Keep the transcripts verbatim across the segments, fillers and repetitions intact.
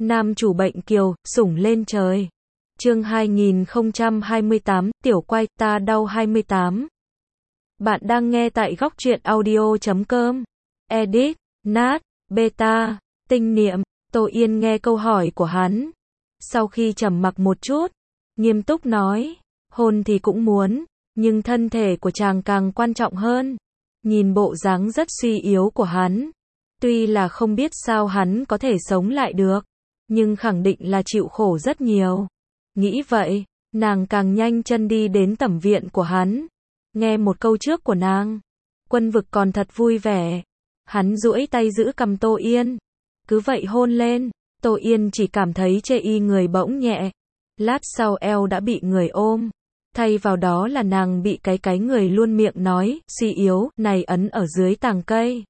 Nam chủ bệnh kiều, sủng lên trời. Chương hai nghìn không trăm hai mươi tám, tiểu quay, ta đau hai mươi tám. Bạn đang nghe tại góc truyện audio chấm com. Edit, Nat, Beta, Tinh niệm. Tô Yên nghe câu hỏi của hắn. Sau khi trầm mặc một chút, nghiêm túc nói, hôn thì cũng muốn, nhưng thân thể của chàng càng quan trọng hơn. Nhìn bộ dáng rất suy yếu của hắn, tuy là không biết sao hắn có thể sống lại được, nhưng khẳng định là chịu khổ rất nhiều. Nghĩ vậy, nàng càng nhanh chân đi đến tẩm viện của hắn. Nghe một câu trước của nàng, Quân Vực còn thật vui vẻ. Hắn duỗi tay giữ cầm Tô Yên, cứ vậy hôn lên. Tô Yên chỉ cảm thấy chê y người bỗng nhẹ. Lát sau eo đã bị người ôm, thay vào đó là nàng bị cái cái người luôn miệng nói, suy yếu, này ấn ở dưới tàng cây.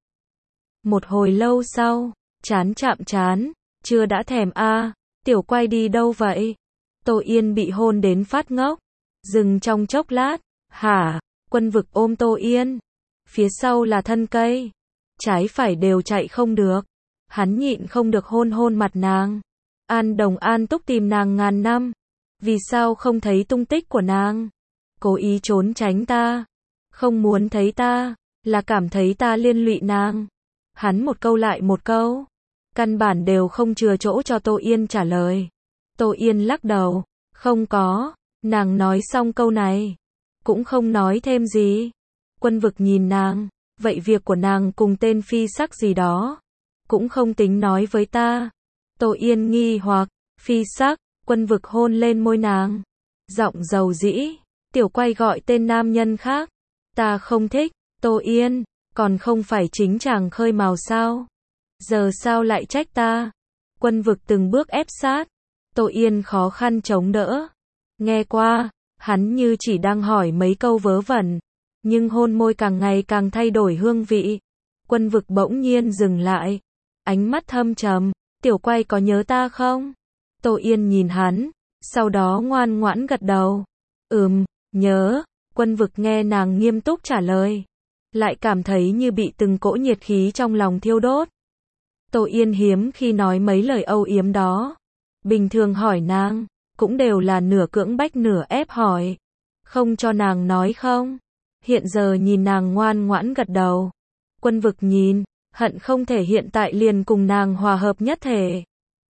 Một hồi lâu sau, chán chạm chán, chưa đã thèm a à, tiểu quay đi đâu vậy? Tô Yên bị hôn đến phát ngốc, dừng trong chốc lát, hả? Quân Vực ôm Tô Yên, phía sau là thân cây, trái phải đều chạy không được. Hắn nhịn không được hôn hôn mặt nàng. An Đồng An Túc tìm nàng ngàn năm, vì sao không thấy tung tích của nàng? Cố ý trốn tránh ta, không muốn thấy ta, là cảm thấy ta liên lụy nàng. Hắn một câu lại một câu, căn bản đều không chừa chỗ cho Tô Yên trả lời. Tô Yên lắc đầu, không có. Nàng nói xong câu này, cũng không nói thêm gì. Quân Vực nhìn nàng, vậy việc của nàng cùng tên phi sắc gì đó, cũng không tính nói với ta. Tô Yên nghi hoặc, phi sắc? Quân Vực hôn lên môi nàng, giọng dầu dĩ, tiểu quay gọi tên nam nhân khác, ta không thích. Tô Yên, còn không phải chính chàng khơi mào sao? Giờ sao lại trách ta? Quân Vực từng bước ép sát, Tô Yên khó khăn chống đỡ. Nghe qua, hắn như chỉ đang hỏi mấy câu vớ vẩn, nhưng hôn môi càng ngày càng thay đổi hương vị. Quân Vực bỗng nhiên dừng lại, ánh mắt thâm trầm, tiểu quay có nhớ ta không? Tô Yên nhìn hắn, sau đó ngoan ngoãn gật đầu. Ừm, nhớ. Quân Vực nghe nàng nghiêm túc trả lời, lại cảm thấy như bị từng cỗ nhiệt khí trong lòng thiêu đốt. Tô Yên hiếm khi nói mấy lời âu yếm đó. Bình thường hỏi nàng, cũng đều là nửa cưỡng bách nửa ép hỏi. Không cho nàng nói không? Hiện giờ nhìn nàng ngoan ngoãn gật đầu. Quân Vực nhìn, hận không thể hiện tại liền cùng nàng hòa hợp nhất thể.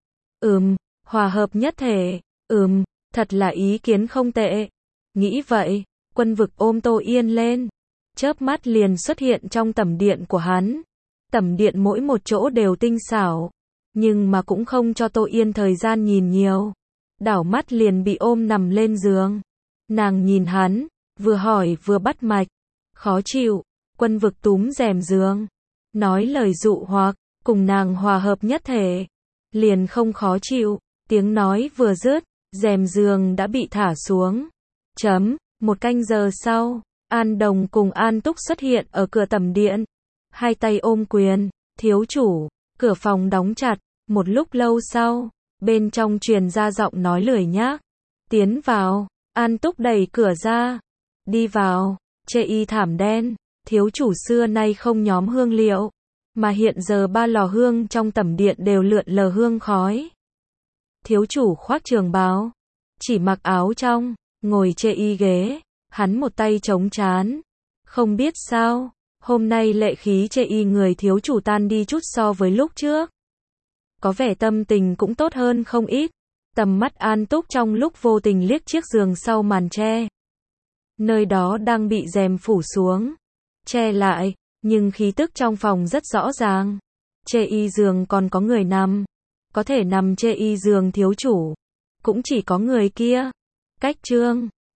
Ừm, hòa hợp nhất thể, ừm, thật là ý kiến không tệ. Nghĩ vậy, Quân Vực ôm Tô Yên lên, chớp mắt liền xuất hiện trong tẩm điện của hắn. Tẩm điện mỗi một chỗ đều tinh xảo, nhưng mà cũng không cho Tô Yên thời gian nhìn nhiều. Đảo mắt liền bị ôm nằm lên giường. Nàng nhìn hắn, vừa hỏi vừa bắt mạch. Khó chịu. Quân Vực túm rèm giường, nói lời dụ hoặc, cùng nàng hòa hợp nhất thể, liền không khó chịu. Tiếng nói vừa dứt, rèm giường đã bị thả xuống. Chấm, một canh giờ sau, An Đồng cùng An Túc xuất hiện ở cửa tẩm điện. Hai tay ôm quyền, thiếu chủ. Cửa phòng đóng chặt. Một lúc lâu sau, bên trong truyền ra giọng nói lười nhác. Tiến vào. An Túc đẩy cửa ra. Đi vào. Chê y thảm đen. Thiếu chủ xưa nay không nhóm hương liệu, mà hiện giờ ba lò hương trong tẩm điện đều lượn lờ hương khói. Thiếu chủ khoác trường bào, chỉ mặc áo trong, ngồi chê y ghế, hắn một tay chống trán. Không biết sao, hôm nay lệ khí chê y người thiếu chủ tan đi chút so với lúc trước. Có vẻ tâm tình cũng tốt hơn không ít. Tầm mắt An Túc trong lúc vô tình liếc chiếc giường sau màn tre. Nơi đó đang bị rèm phủ xuống, che lại, nhưng khí tức trong phòng rất rõ ràng. Chê y giường còn có người nằm, có thể nằm chê y giường thiếu chủ, cũng chỉ có người kia. Cách chương